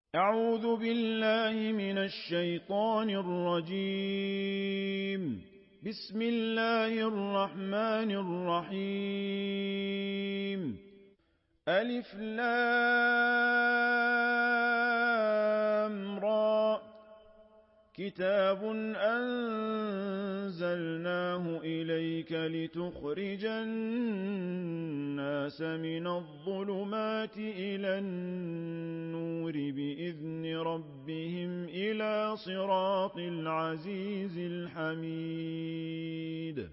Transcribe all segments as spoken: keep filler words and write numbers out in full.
أعوذ بالله من الشيطان الرجيم. بسم الله الرحمن الرحيم. ألف لام را. كتاب أنزلناه إليك لتخرج الناس من الظلمات إلى النور بإذن ربهم إلى صراط العزيز الحميد.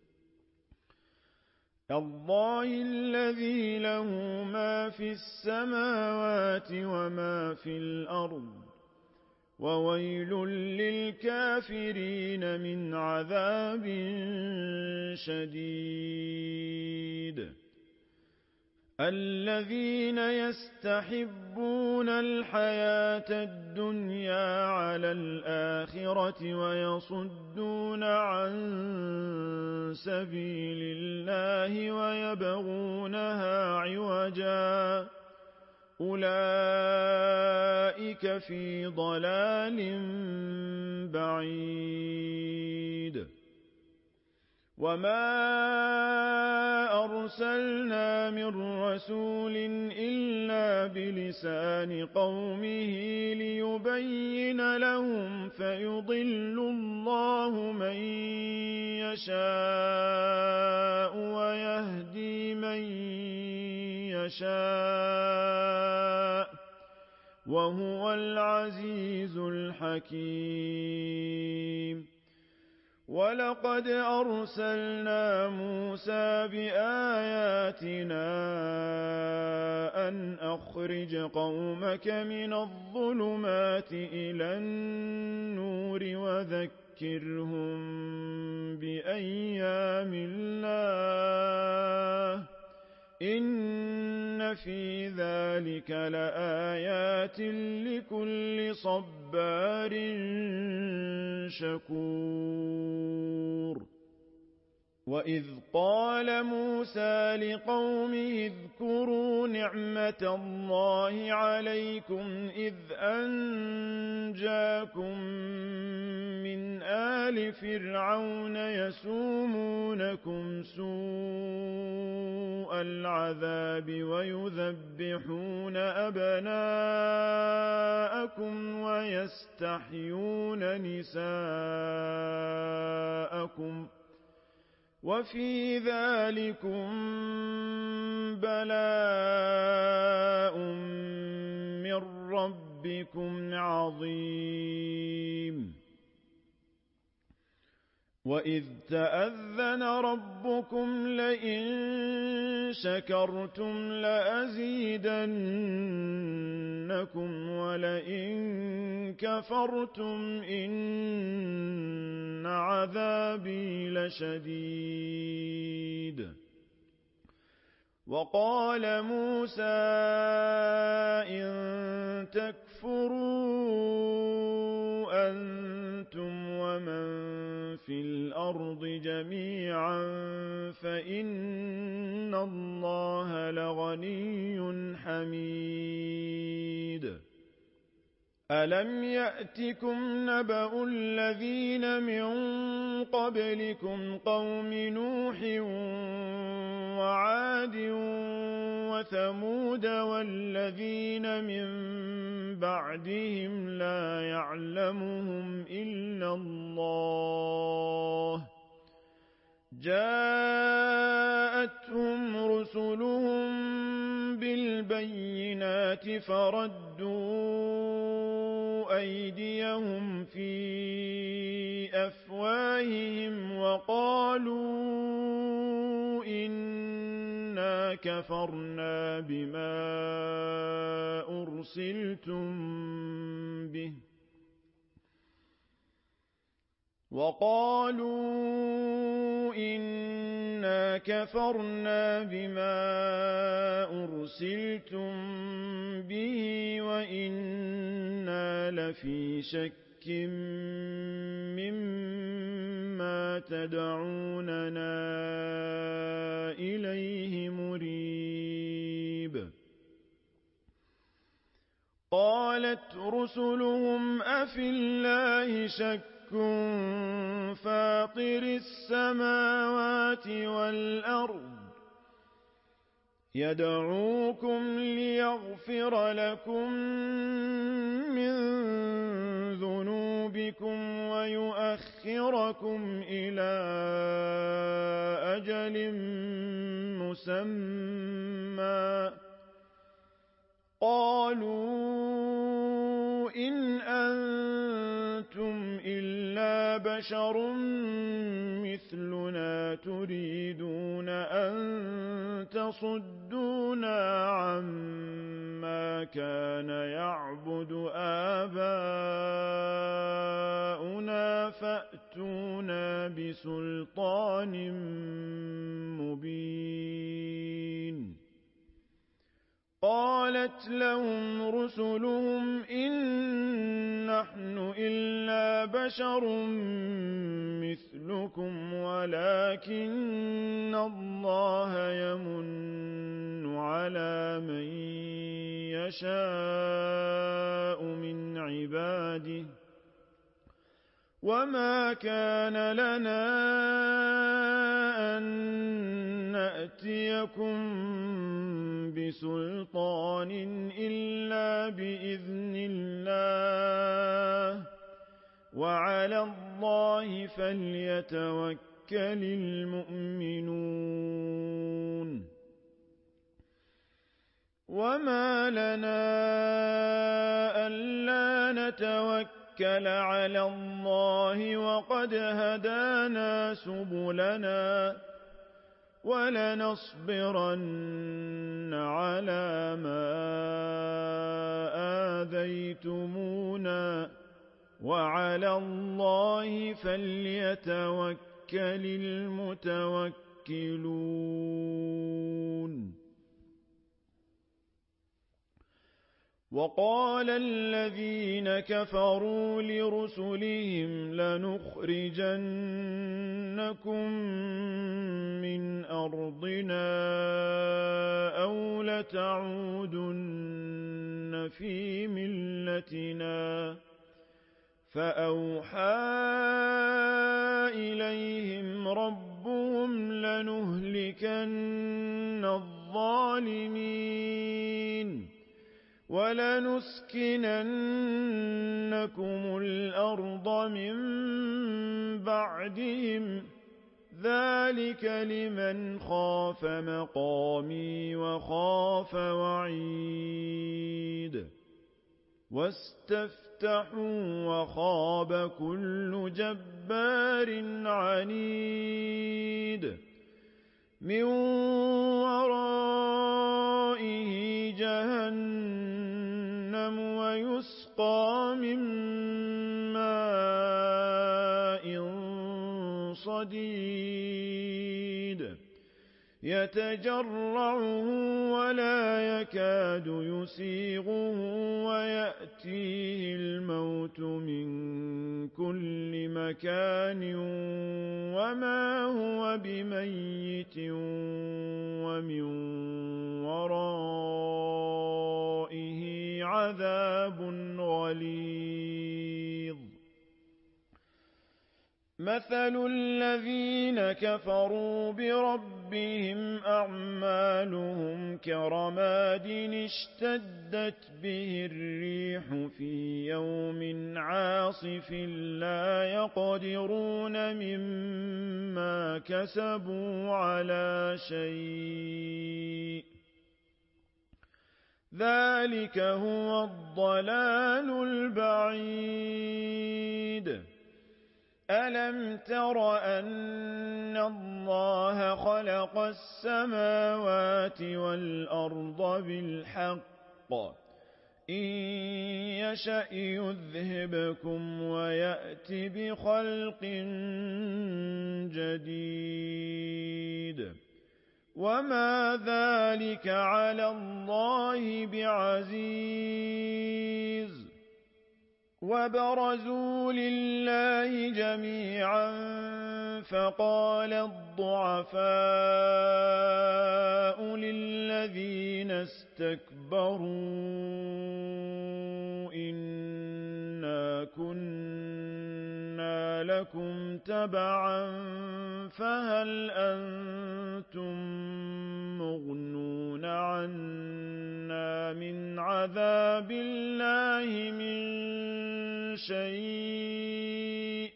الله الذي له ما في السماوات وما في الأرض، وويل للكافرين من عذاب شديد. الذين يستحبون الحياة الدنيا على الآخرة ويصدون عن سبيل الله ويبغونها عوجا، أولئك في ضلال بعيد. وما أرسلنا من رسول إلا بلسان قومه ليبين لهم، فيضل الله من يشاء ويهدي من يشاء، وهو العزيز الحكيم. ولقد أرسلنا موسى بآياتنا أن أخرج قومك من الظلمات إلى النور وذكرهم بأيام الله، إن في ذلك لآيات لكل صبار شكور. وإذ قال موسى لقومه اذكروا نعمة الله عليكم إذ أنجاكم من آل فرعون يسومونكم سوء العذاب ويذبحون أبناءكم ويستحيون نساءكم، وفي ذلكم بلاء من ربكم عظيم. وإذ تأذن ربكم لئن شكرتم لأزيدنكم ولئن كفرتم إن عذابي لشديد. وقال موسى إن تكفروا أنتم ومن في الأرض جميعا فإن الله لغني حميد. ألم يأتكم نبأ الذين من قبلكم قوم نوح وعاد وثمود والذين من بعدهم لا يعلمهم إلا الله، جاءتهم رسلهم بالبينات فردوا أيديهم في أفواههم وقالوا إنا كفرنا بما أرسلتم به وقالوا إنا كفرنا بما أرسلتم به وإنا لفي شك مما تدعوننا إليه مريب. قال قالت رسلهم أفي الله شك فاطر السماوات والأرض يدعوكم ليغفر لكم من ذنوبكم ويؤخركم إلى أجل مسمى قالوا إن أنتم إلا بشر مثلنا تريدون أن تصدونا عما كان يعبد آباؤنا فأتونا بسلطان مبين قالت لهم رسلهم إن نحن إلا بشر مثلكم ولكن الله يمن على من يشاء من عباده وما كان لنا أن نأتيكم بسلطان إلا بإذن الله وعلى الله فليتوكل المؤمنون وما لنا ألا نتوكل على الله وقد هدانا سبلنا ولنصبرن على ما آذيتمونا وعلى الله فليتوكل المتوكلون وقال الذين كفروا لرسلهم لنخرجنكم من أرضنا أو لتعودن في ملتنا فأوحى إليهم ربهم لنهلكن الظالمين ولنسكننكم الأرض من بعدهم ذلك لمن خاف مقامي وخاف وعيد واستفتحوا وخاب كل جبار عنيد من ورائه جهنم ويسقى من ماء صديد يتجرعه ولا يكاد يسيغه ويأتيه الموت من كل مكان وما هو بميت ومن ورائه عذاب غليظ مثل الذين كفروا بربهم أعمالهم كرماد اشتدت به الريح في يوم عاصف لا يقدرون مما كسبوا على شيء ذلك هو الضلال البعيد ألم تر أن الله خلق السماوات والأرض بالحق إن يشأ يذهبكم ويأت بخلق جديد وما ذلك على الله بعزيز وبرزوا لله جميعا فقال الضعفاء للذين استكبروا لكم تبعا فهل أنتم مغنون عنا من عذاب الله من شيء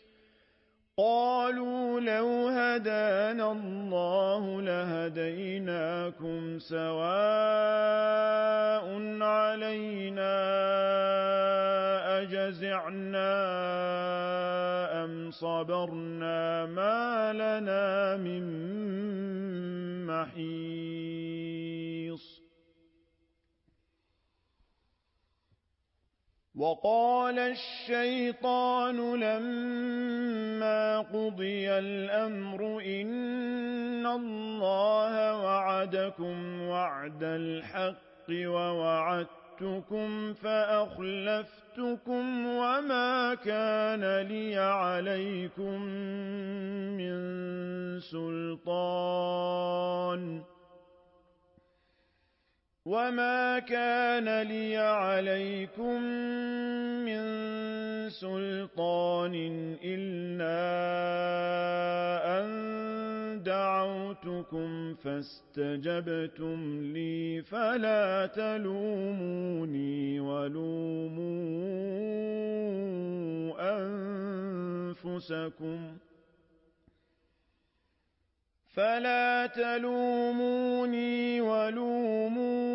قالوا لو هدانا الله لهديناكم سواء علينا أجزعنا أم صبرنا ما لنا من محيص وقال الشيطان لما قضي الأمر إن الله وعدكم وعد الحق ووعدتكم فأخلفتكم وما كان لي عليكم من سلطان وما كان لي عليكم من سلطان إلا أن دعوتكم فاستجبتم لي فلا تلوموني ولوموا أنفسكم فلا تلوموني ولوموا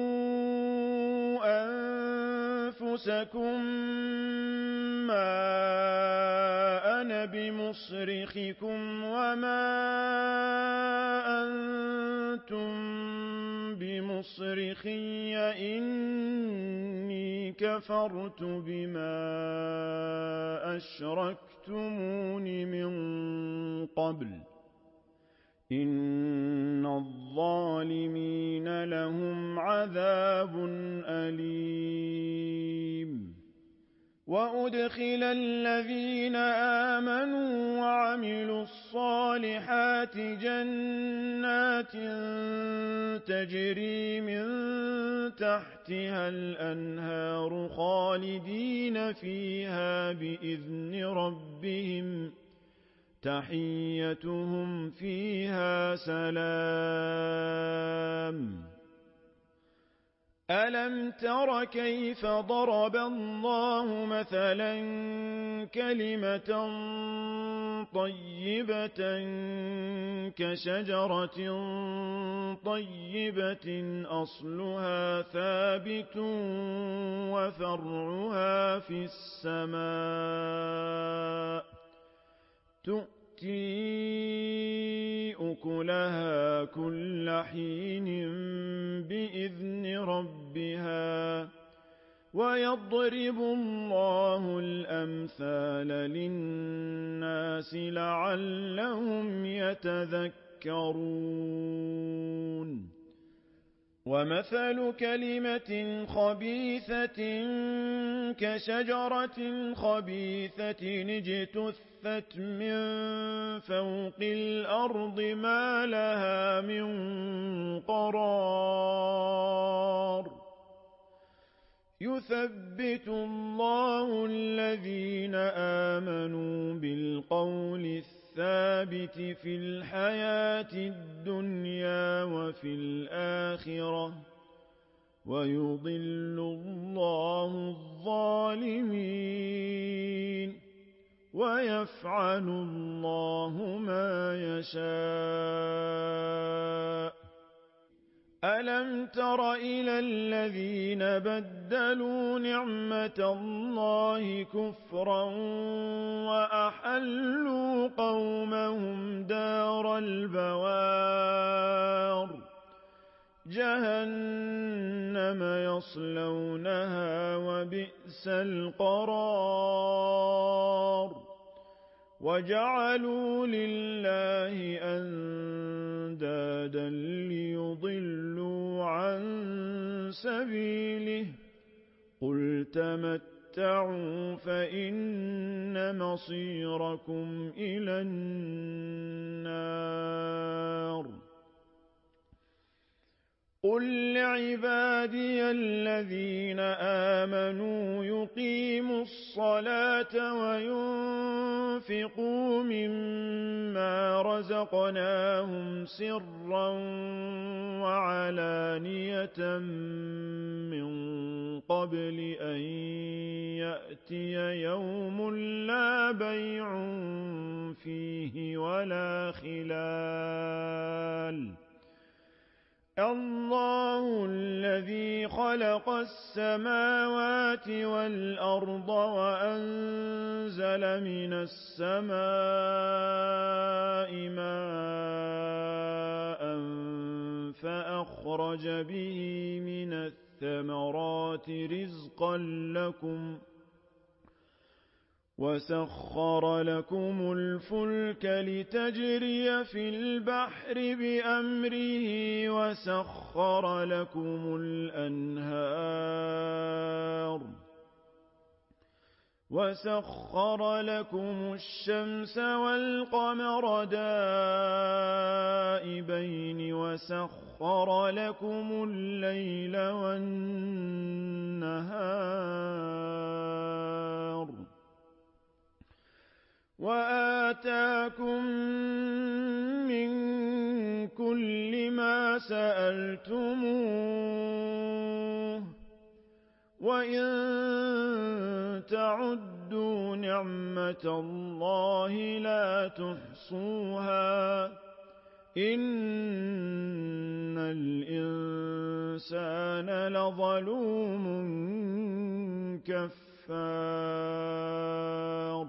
أنفسكم ما أنا بمصرخكم وما أنتم بمصرخي إني كفرت بما أشركتمون من قبل إن الظالمين لهم عذاب أليم وأدخل الذين آمنوا وعملوا الصالحات جنات تجري من تحتها الأنهار خالدين فيها بإذن ربهم تحيتهم فيها سلام ألم تر كيف ضرب الله مثلا كلمة طيبة كشجرة طيبة أصلها ثابت وفرعها في السماء تؤتي أكلها كل حين بإذن ربها ويضرب الله الأمثال للناس لعلهم يتذكرون ومثل كلمة خبيثة كشجرة خبيثة اجتثت من فوق الأرض ما لها من قرار يثبت الله الذين آمنوا بالقول الثابت في الحياة الدنيا وفي الآخرة ويضل الله الظالمين ويفعل الله ما يشاء ألم تر إلى الذين بدلوا نعمة الله كفرا وأحلوا قومهم دار البوار جهنم يصلونها وبئس القرار وجعلوا لله أندادا ليضلوا عن سبيله قل تمتعوا فإن مصيركم إلى النار قل لعبادي الذين آمنوا يقيموا الصلاة وينفقوا مما رزقناهم سرا وعلانية من قبل أن يأتي يوم لا بيع فيه ولا خلال الله الذي خلق السماوات والأرض وأنزل من السماء ماء فأخرج به من الثمرات رزقا لكم وسخر لكم الفلك لتجري في البحر بأمره وسخر لكم الأنهار وسخر لكم الشمس والقمر دائبين وسخر لكم الليل والنهار وآتاكم من كل ما سألتموه وإن تعدوا نعمة الله لا تحصوها إن الإنسان لظلوم كفار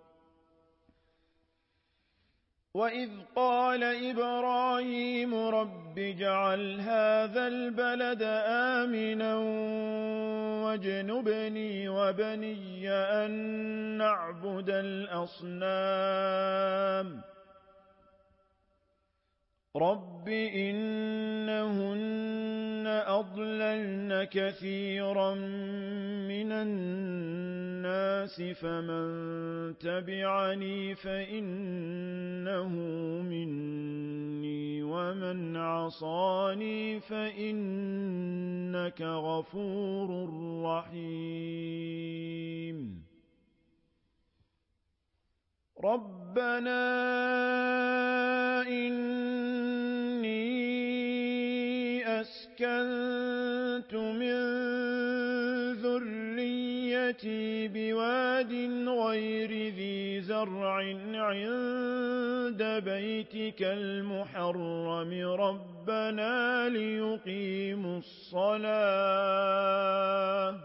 وإذ قال إبراهيم رب اجعل هذا البلد آمنا واجنبني وبني أن نعبد الأصنام رب إنهن أضللن كثيرا من الناس فمن تبعني فإنه مني ومن عصاني فإنك غفور رحيم ربنا إني أسكنت من ذريتي بواد غير ذي زرع عند بيتك المحرم ربنا ليقيموا الصلاة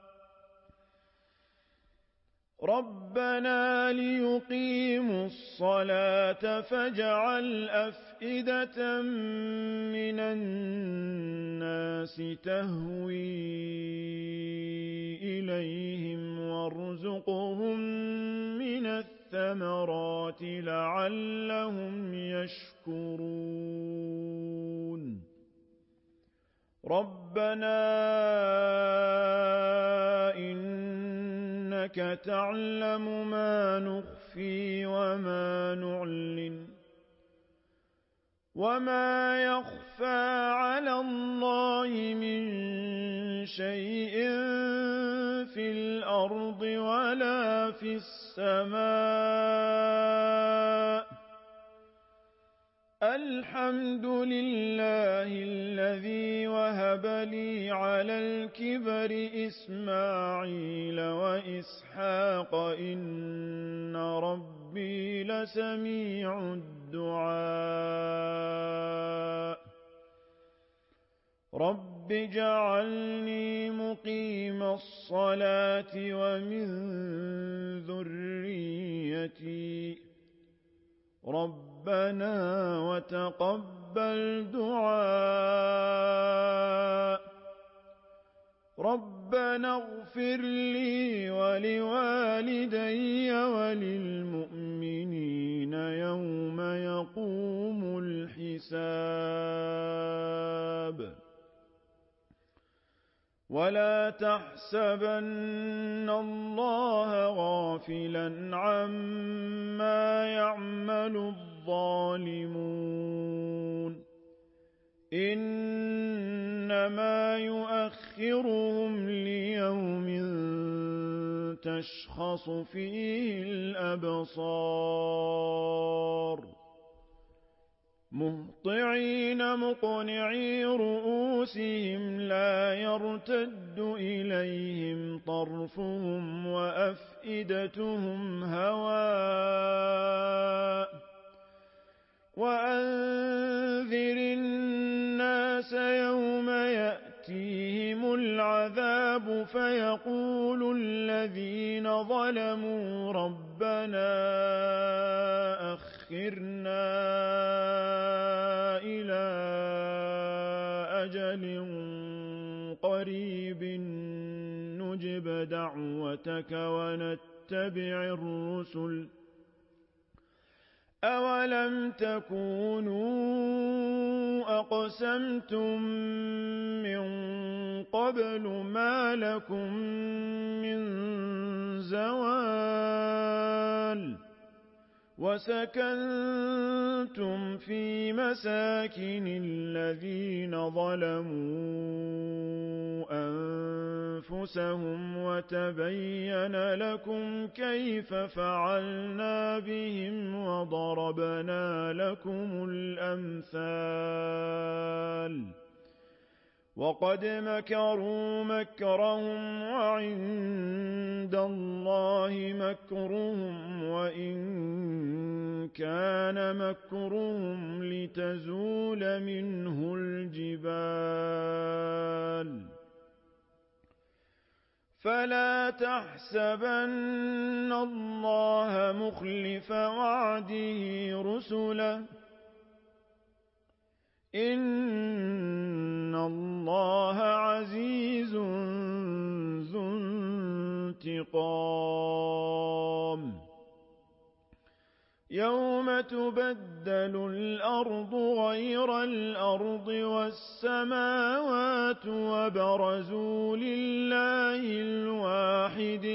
ربنا ليقيموا الصلاة فاجعل أفئدة من الناس تهوي إليهم وارزقهم من الثمرات لعلهم يشكرون ربنا إنك تعلم ما نخفي وما نعلن وما يخفى على الله من شيء في الأرض ولا في السماء الحمد لله الذي وهب لي على الكبر إسماعيل وإسحاق إن ربي لسميع الدعاء رب اجعلني مقيم الصلاة ومن ذريتي ربنا وتقبل دعاء ربنا اغفر لي ولوالدي وللمؤمنين يوم يقوم الحساب ولا تحسبن الله غافلا عما يعمل الظالمون إن إنما يؤخرهم ليوم تشخص فيه الأبصار مهطعين مقنعي رؤوسهم لا يرتد إليهم طرفهم وأفئدتهم هواء وأنذر الناس يوم يأتيهم العذاب فيقول الذين ظلموا ربنا أخرنا إلى أجل قريب نجب دعوتك ونتبع الرسل أولم تكونوا أقسمتم من قبل ما لكم من زوال وسكنتم في مساكن الذين ظلموا أنفسهم وتبين لكم كيف فعلنا بهم وضربنا لكم الأمثال وقد مكروا مكرهم وعند الله مكرهم وإن كان مكرهم لتزول منه الجبال فلا تحسبن الله مخلف وعده رسله إن الله عزيز ذو انتقام يوم تبدل الأرض غير الأرض والسماوات وبرزوا لله الواحد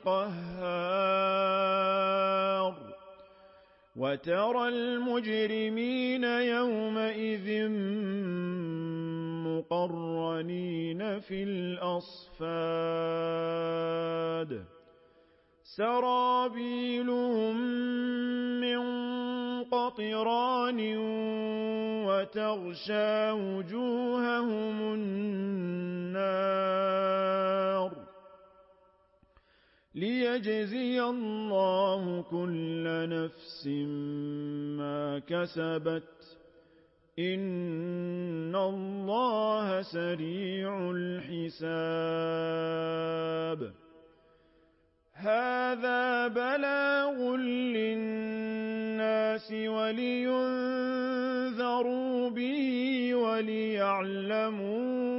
القهار وترى المجرمين يومئذ مقرنين في الأصفاد سرابيلهم من قطران وتغشى وجوههم النار ليجزي الله كل نفس ما كسبت إن الله سريع الحساب هذا بلاغ للناس ولينذروا به وليعلموا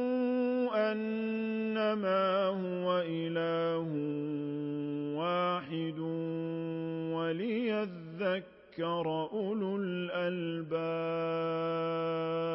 أنما هو إله واحد وليذكر أولو الألباب